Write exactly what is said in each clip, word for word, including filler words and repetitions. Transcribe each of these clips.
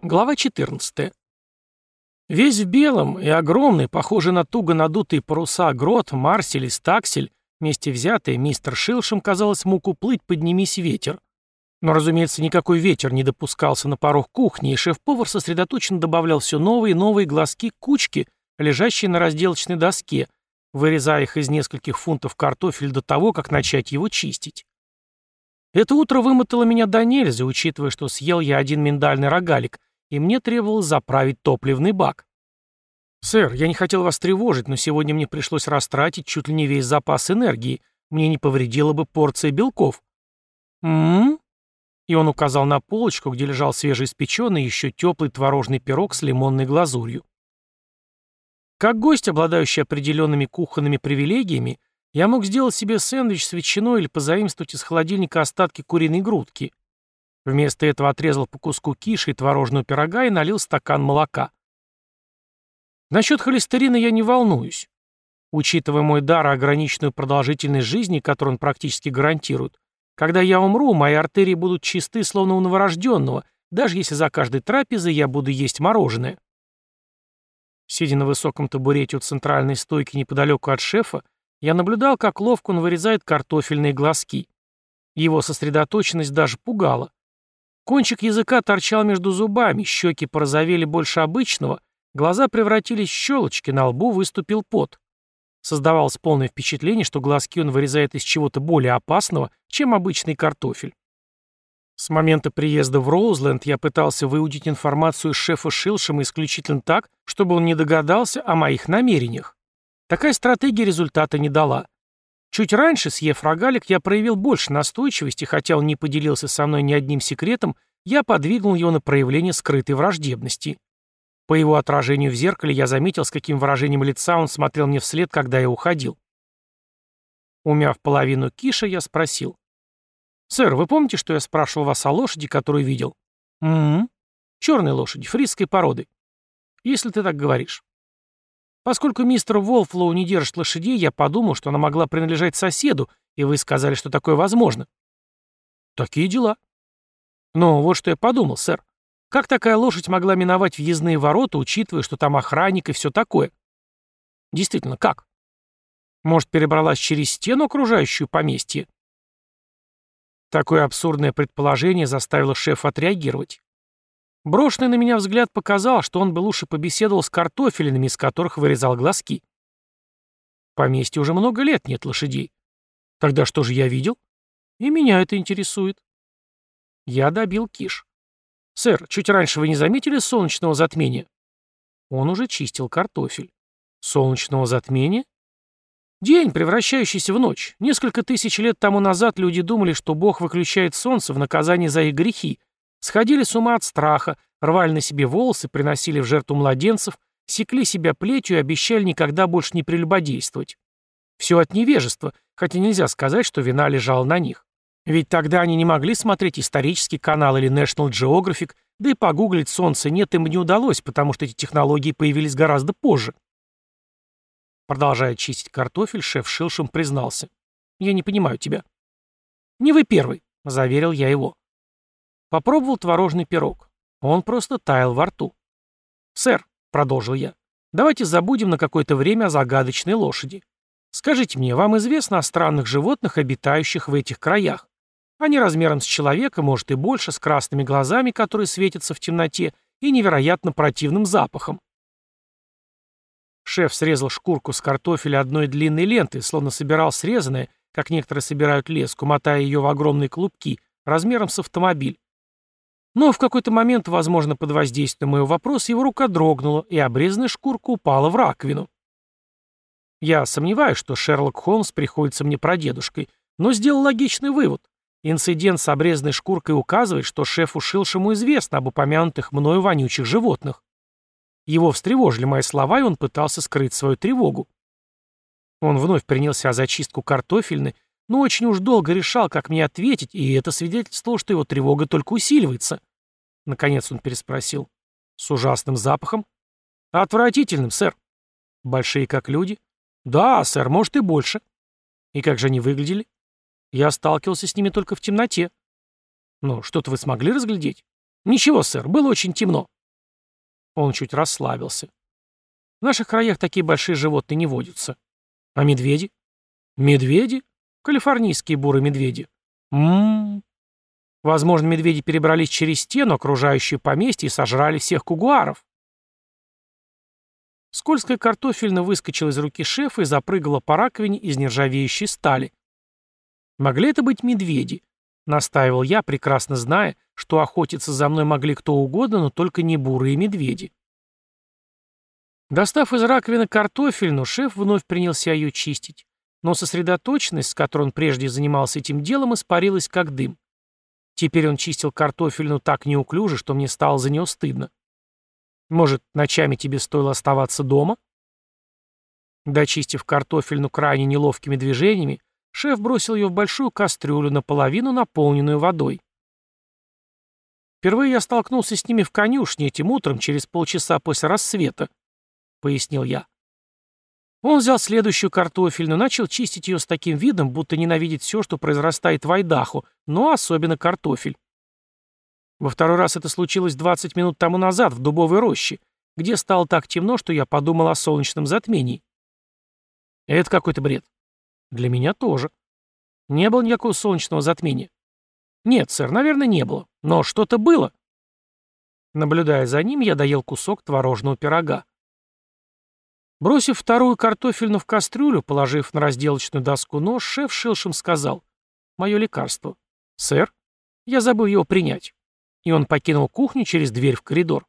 Глава четырнадцатая. Весь в белом и огромный, похожий на туго надутые паруса грот, Марсель и Стаксель, вместе взятые, мистер Шилшем, казалось, мог уплыть, поднимись ветер. Но, разумеется, никакой ветер не допускался на порог кухни, и шеф-повар сосредоточенно добавлял все новые и новые глазки кучки, лежащие на разделочной доске, вырезая их из нескольких фунтов картофеля до того, как начать его чистить. Это утро вымотало меня до нельзя, учитывая, что съел я один миндальный рогалик, и мне требовалось заправить топливный бак. «Сэр, я не хотел вас тревожить, но сегодня мне пришлось растратить чуть ли не весь запас энергии. Мне не повредила бы порция белков». «М-м-м?» И он указал на полочку, где лежал свежеиспеченный, еще теплый творожный пирог с лимонной глазурью. Как гость, обладающий определенными кухонными привилегиями, я мог сделать себе сэндвич с ветчиной или позаимствовать из холодильника остатки куриной грудки. Вместо этого отрезал по куску киши и творожного пирога и налил стакан молока. Насчет холестерина я не волнуюсь. Учитывая мой дар и ограниченную продолжительность жизни, которую он практически гарантирует, когда я умру, мои артерии будут чисты, словно у новорожденного, даже если за каждой трапезой я буду есть мороженое. Сидя на высоком табурете у центральной стойки неподалеку от шефа, я наблюдал, как ловко он вырезает картофельные глазки. Его сосредоточенность даже пугала. Кончик языка торчал между зубами, щеки порозовели больше обычного, глаза превратились в щелочки, на лбу выступил пот. Создавалось полное впечатление, что глазки он вырезает из чего-то более опасного, чем обычный картофель. С момента приезда в Роузленд я пытался выудить информацию из шефа Шилшема исключительно так, чтобы он не догадался о моих намерениях. Такая стратегия результата не дала. Чуть раньше, съев рогалик, я проявил больше настойчивости, хотя он не поделился со мной ни одним секретом, я подвигнул его на проявление скрытой враждебности. По его отражению в зеркале я заметил, с каким выражением лица он смотрел мне вслед, когда я уходил. Умяв половину киша, я спросил. «Сэр, вы помните, что я спрашивал вас о лошади, которую видел?» «М-м-м. Черной лошади, фрисской породы. Если ты так говоришь». Поскольку мистер Волфлоу не держит лошадей, я подумал, что она могла принадлежать соседу, и вы сказали, что такое возможно. Такие дела. Но вот что я подумал, сэр. Как такая лошадь могла миновать въездные ворота, учитывая, что там охранник и все такое? Действительно, как? Может, перебралась через стену, окружающую поместье? Такое абсурдное предположение заставило шефа отреагировать. Брошенный на меня взгляд показал, что он бы лучше побеседовал с картофелинами, из которых вырезал глазки. В поместье уже много лет нет лошадей. Тогда что же я видел? И меня это интересует. Я добил киш. «Сэр, чуть раньше вы не заметили солнечного затмения?» Он уже чистил картофель. Солнечного затмения? День, превращающийся в ночь. Несколько тысяч лет тому назад люди думали, что Бог выключает солнце в наказание за их грехи, сходили с ума от страха, рвали на себе волосы, приносили в жертву младенцев, секли себя плетью и обещали никогда больше не прелюбодействовать. Все от невежества, хотя нельзя сказать, что вина лежала на них. Ведь тогда они не могли смотреть исторический канал или National Geographic, да и погуглить солнце нет им не удалось, потому что эти технологии появились гораздо позже. Продолжая чистить картофель, шеф Шилшем признался. «Я не понимаю тебя». «Не вы первый», — заверил я его. Попробовал творожный пирог. Он просто таял во рту. «Сэр», — продолжил я, — «давайте забудем на какое-то время о загадочной лошади. Скажите мне, вам известно о странных животных, обитающих в этих краях? Они размером с человека, может и больше, с красными глазами, которые светятся в темноте, и невероятно противным запахом». Шеф срезал шкурку с картофеля одной длинной лентой, словно собирал срезанное, как некоторые собирают леску, мотая ее в огромные клубки, размером с автомобиль. Но в какой-то момент, возможно, под воздействием моего вопроса, его рука дрогнула, и обрезанная шкурка упала в раковину. Я сомневаюсь, что Шерлок Холмс приходится мне прадедушкой, но сделал логичный вывод. Инцидент с обрезанной шкуркой указывает, что шефу Шилшему известно об упомянутых мною вонючих животных. Его встревожили мои слова, и он пытался скрыть свою тревогу. Он вновь принялся за чистку картофельной, но очень уж долго решал, как мне ответить, и это свидетельствовало, что его тревога только усиливается. Наконец он переспросил. «С ужасным запахом?» «Отвратительным, сэр». «Большие как люди?» «Да, сэр, может и больше». «И как же они выглядели?» «Я сталкивался с ними только в темноте». «Ну, что-то вы смогли разглядеть?» «Ничего, сэр, было очень темно». Он чуть расслабился. «В наших краях такие большие животные не водятся». «А медведи?» «Медведи? Калифорнийские бурые медведи». «М-м-м». Возможно, медведи перебрались через стену, окружающую поместье, и сожрали всех кугуаров. Скользкая картофельна выскочила из руки шефа и запрыгала по раковине из нержавеющей стали. «Могли это быть медведи?» — настаивал я, прекрасно зная, что охотиться за мной могли кто угодно, но только не бурые медведи. Достав из раковины картофельну, шеф вновь принялся ее чистить, но сосредоточенность, с которой он прежде занимался этим делом, испарилась как дым. Теперь он чистил картофельну так неуклюже, что мне стало за нее стыдно. «Может, ночами тебе стоило оставаться дома?» Дочистив картофельну крайне неловкими движениями, шеф бросил ее в большую кастрюлю, наполовину наполненную водой. «Впервые я столкнулся с ними в конюшне этим утром через полчаса после рассвета», — пояснил я. Он взял следующую картофельную, начал чистить ее с таким видом, будто ненавидит все, что произрастает в Айдахо, но особенно картофель. Во второй раз это случилось двадцать минут тому назад в дубовой роще, где стало так темно, что я подумал о солнечном затмении. Это какой-то бред. Для меня тоже. Не было никакого солнечного затмения. Нет, сэр, наверное, не было. Но что-то было. Наблюдая за ним, я доел кусок творожного пирога. Бросив вторую картофельну в кастрюлю, положив на разделочную доску нож, шеф Шилшем сказал: «Мое лекарство». «Сэр, я забыл его принять». И он покинул кухню через дверь в коридор.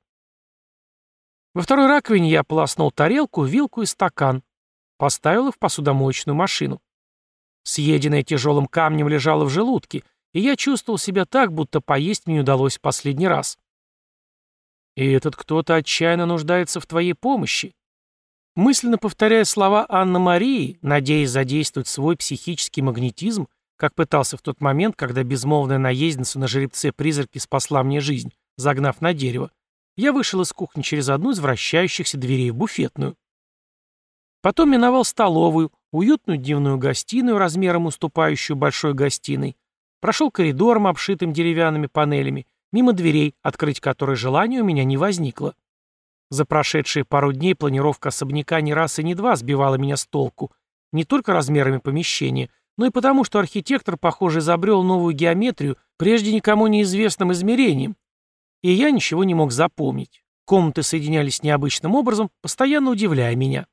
Во второй раковине я ополоснул тарелку, вилку и стакан. Поставил их в посудомоечную машину. Съеденное тяжелым камнем лежало в желудке, и я чувствовал себя так, будто поесть мне не удалось в последний раз. «И этот кто-то отчаянно нуждается в твоей помощи». Мысленно повторяя слова Анны-Марии, надеясь задействовать свой психический магнетизм, как пытался в тот момент, когда безмолвная наездница на жеребце-призраке спасла мне жизнь, загнав на дерево, я вышел из кухни через одну из вращающихся дверей в буфетную. Потом миновал столовую, уютную дневную гостиную, размером уступающую большой гостиной, прошел коридором, обшитым деревянными панелями, мимо дверей, открыть которые желания у меня не возникло. За прошедшие пару дней планировка особняка ни раз и ни два сбивала меня с толку, не только размерами помещения, но и потому, что архитектор, похоже, изобрел новую геометрию прежде никому неизвестным измерением, и я ничего не мог запомнить. Комнаты соединялись необычным образом, постоянно удивляя меня.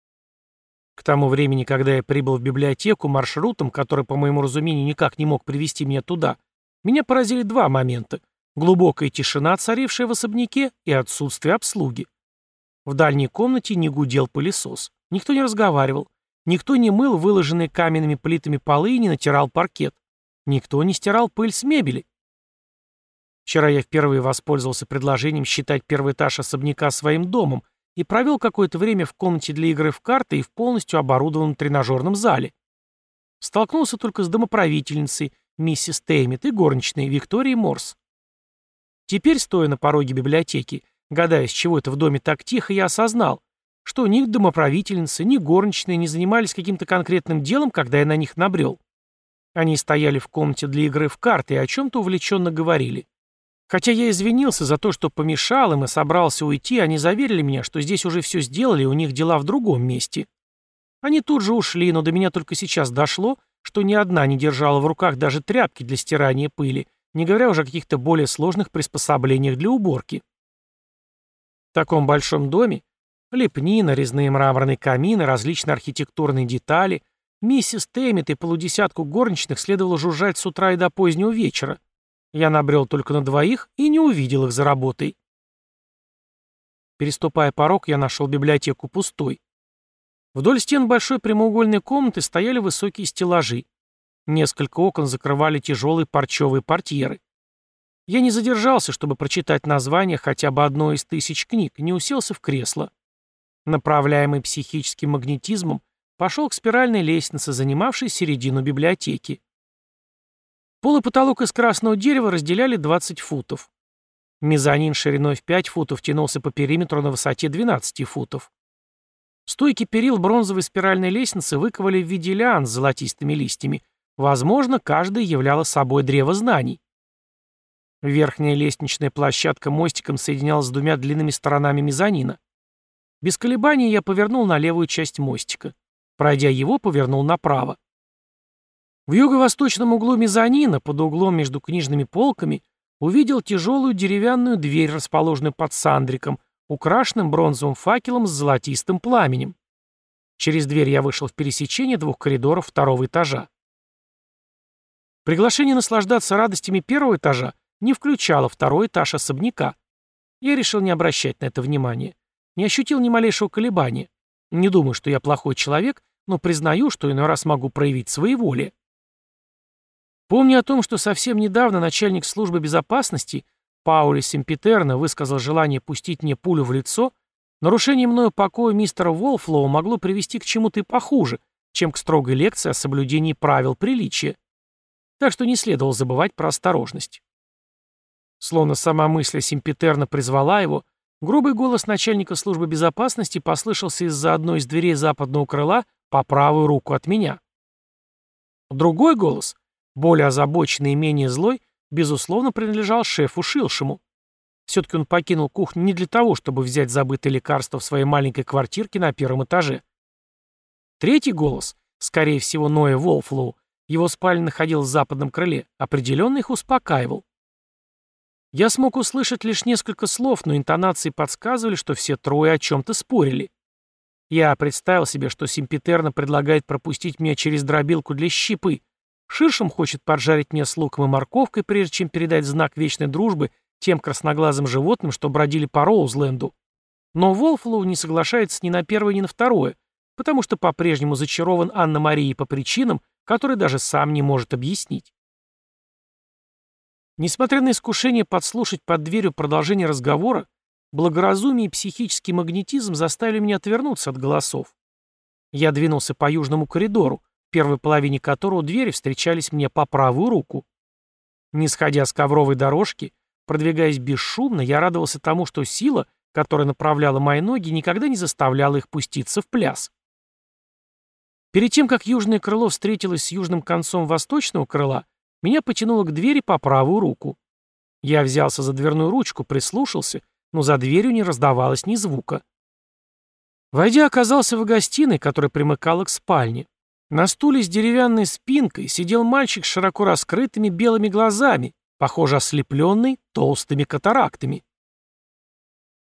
К тому времени, когда я прибыл в библиотеку маршрутом, который, по моему разумению, никак не мог привести меня туда, меня поразили два момента: глубокая тишина, царившая в особняке, и отсутствие обслуги. В дальней комнате не гудел пылесос. Никто не разговаривал. Никто не мыл выложенные каменными плитами полы и не натирал паркет. Никто не стирал пыль с мебели. Вчера я впервые воспользовался предложением считать первый этаж особняка своим домом и провел какое-то время в комнате для игры в карты и в полностью оборудованном тренажерном зале. Столкнулся только с домоправительницей, миссис Теймит, и горничной Викторией Морс. Теперь, стоя на пороге библиотеки, гадая, с чего это в доме так тихо, я осознал, что ни домоправительницы, ни горничные не занимались каким-то конкретным делом, когда я на них набрел. Они стояли в комнате для игры в карты и о чем-то увлеченно говорили. Хотя я извинился за то, что помешал им и собрался уйти, они заверили меня, что здесь уже все сделали, и у них дела в другом месте. Они тут же ушли, но до меня только сейчас дошло, что ни одна не держала в руках даже тряпки для стирания пыли, не говоря уже о каких-то более сложных приспособлениях для уборки. В таком большом доме лепнина, резные мраморные камины, различные архитектурные детали, миссис Тэммит и полудесятку горничных следовало жужжать с утра и до позднего вечера. Я набрел только на двоих и не увидел их за работой. Переступая порог, я нашел библиотеку пустой. Вдоль стен большой прямоугольной комнаты стояли высокие стеллажи. Несколько окон закрывали тяжелые парчевые портьеры. Я не задержался, чтобы прочитать название хотя бы одной из тысяч книг, не уселся в кресло. Направляемый психическим магнетизмом, пошел к спиральной лестнице, занимавшей середину библиотеки. Пол и потолок из красного дерева разделяли двадцать футов. Мезонин шириной в пять футов тянулся по периметру на высоте двенадцать футов. Стойки перил бронзовой спиральной лестницы выковали в виде лиан с золотистыми листьями. Возможно, каждая являла собой древо знаний. Верхняя лестничная площадка мостиком соединялась с двумя длинными сторонами мезонина. Без колебаний я повернул на левую часть мостика. Пройдя его, повернул направо. В юго-восточном углу мезонина, под углом между книжными полками, увидел тяжелую деревянную дверь, расположенную под сандриком, украшенным бронзовым факелом с золотистым пламенем. Через дверь я вышел в пересечение двух коридоров второго этажа. Приглашение наслаждаться радостями первого этажа не включало второй этаж особняка. Я решил не обращать на это внимания. Не ощутил ни малейшего колебания. Не думаю, что я плохой человек, но признаю, что иной раз могу проявить своеволие. Помню о том, что совсем недавно начальник службы безопасности Паули Семпитерно высказал желание пустить мне пулю в лицо, нарушение мною покоя мистера Волфлоу могло привести к чему-то и похуже, чем к строгой лекции о соблюдении правил приличия. Так что не следовало забывать про осторожность. Словно сама мысль о Семпитерно призвала его, грубый голос начальника службы безопасности послышался из-за одной из дверей западного крыла по правую руку от меня. Другой голос, более озабоченный и менее злой, безусловно, принадлежал шефу Шилшему. Все-таки он покинул кухню не для того, чтобы взять забытые лекарства в своей маленькой квартирке на первом этаже. Третий голос, скорее всего, Ноя Волфлоу, его спальня находилась в западном крыле, определенно их успокаивал. Я смог услышать лишь несколько слов, но интонации подсказывали, что все трое о чем-то спорили. Я представил себе, что Семпитерно предлагает пропустить меня через дробилку для щепы. Ширшем хочет поджарить меня с луком и морковкой, прежде чем передать знак вечной дружбы тем красноглазым животным, что бродили по Роузленду. Но Волфлоу не соглашается ни на первое, ни на второе, потому что по-прежнему зачарован Анна-Марией по причинам, которые даже сам не может объяснить. Несмотря на искушение подслушать под дверью продолжение разговора, благоразумие и психический магнетизм заставили меня отвернуться от голосов. Я двинулся по южному коридору, в первой половине которого двери встречались мне по правую руку. Не сходя с ковровой дорожки, продвигаясь бесшумно, я радовался тому, что сила, которая направляла мои ноги, никогда не заставляла их пуститься в пляс. Перед тем, как южное крыло встретилось с южным концом восточного крыла, меня потянуло к двери по правую руку. Я взялся за дверную ручку, прислушался, но за дверью не раздавалось ни звука. Войдя, оказался в гостиной, которая примыкала к спальне. На стуле с деревянной спинкой сидел мальчик с широко раскрытыми белыми глазами, похоже, ослепленный толстыми катарактами.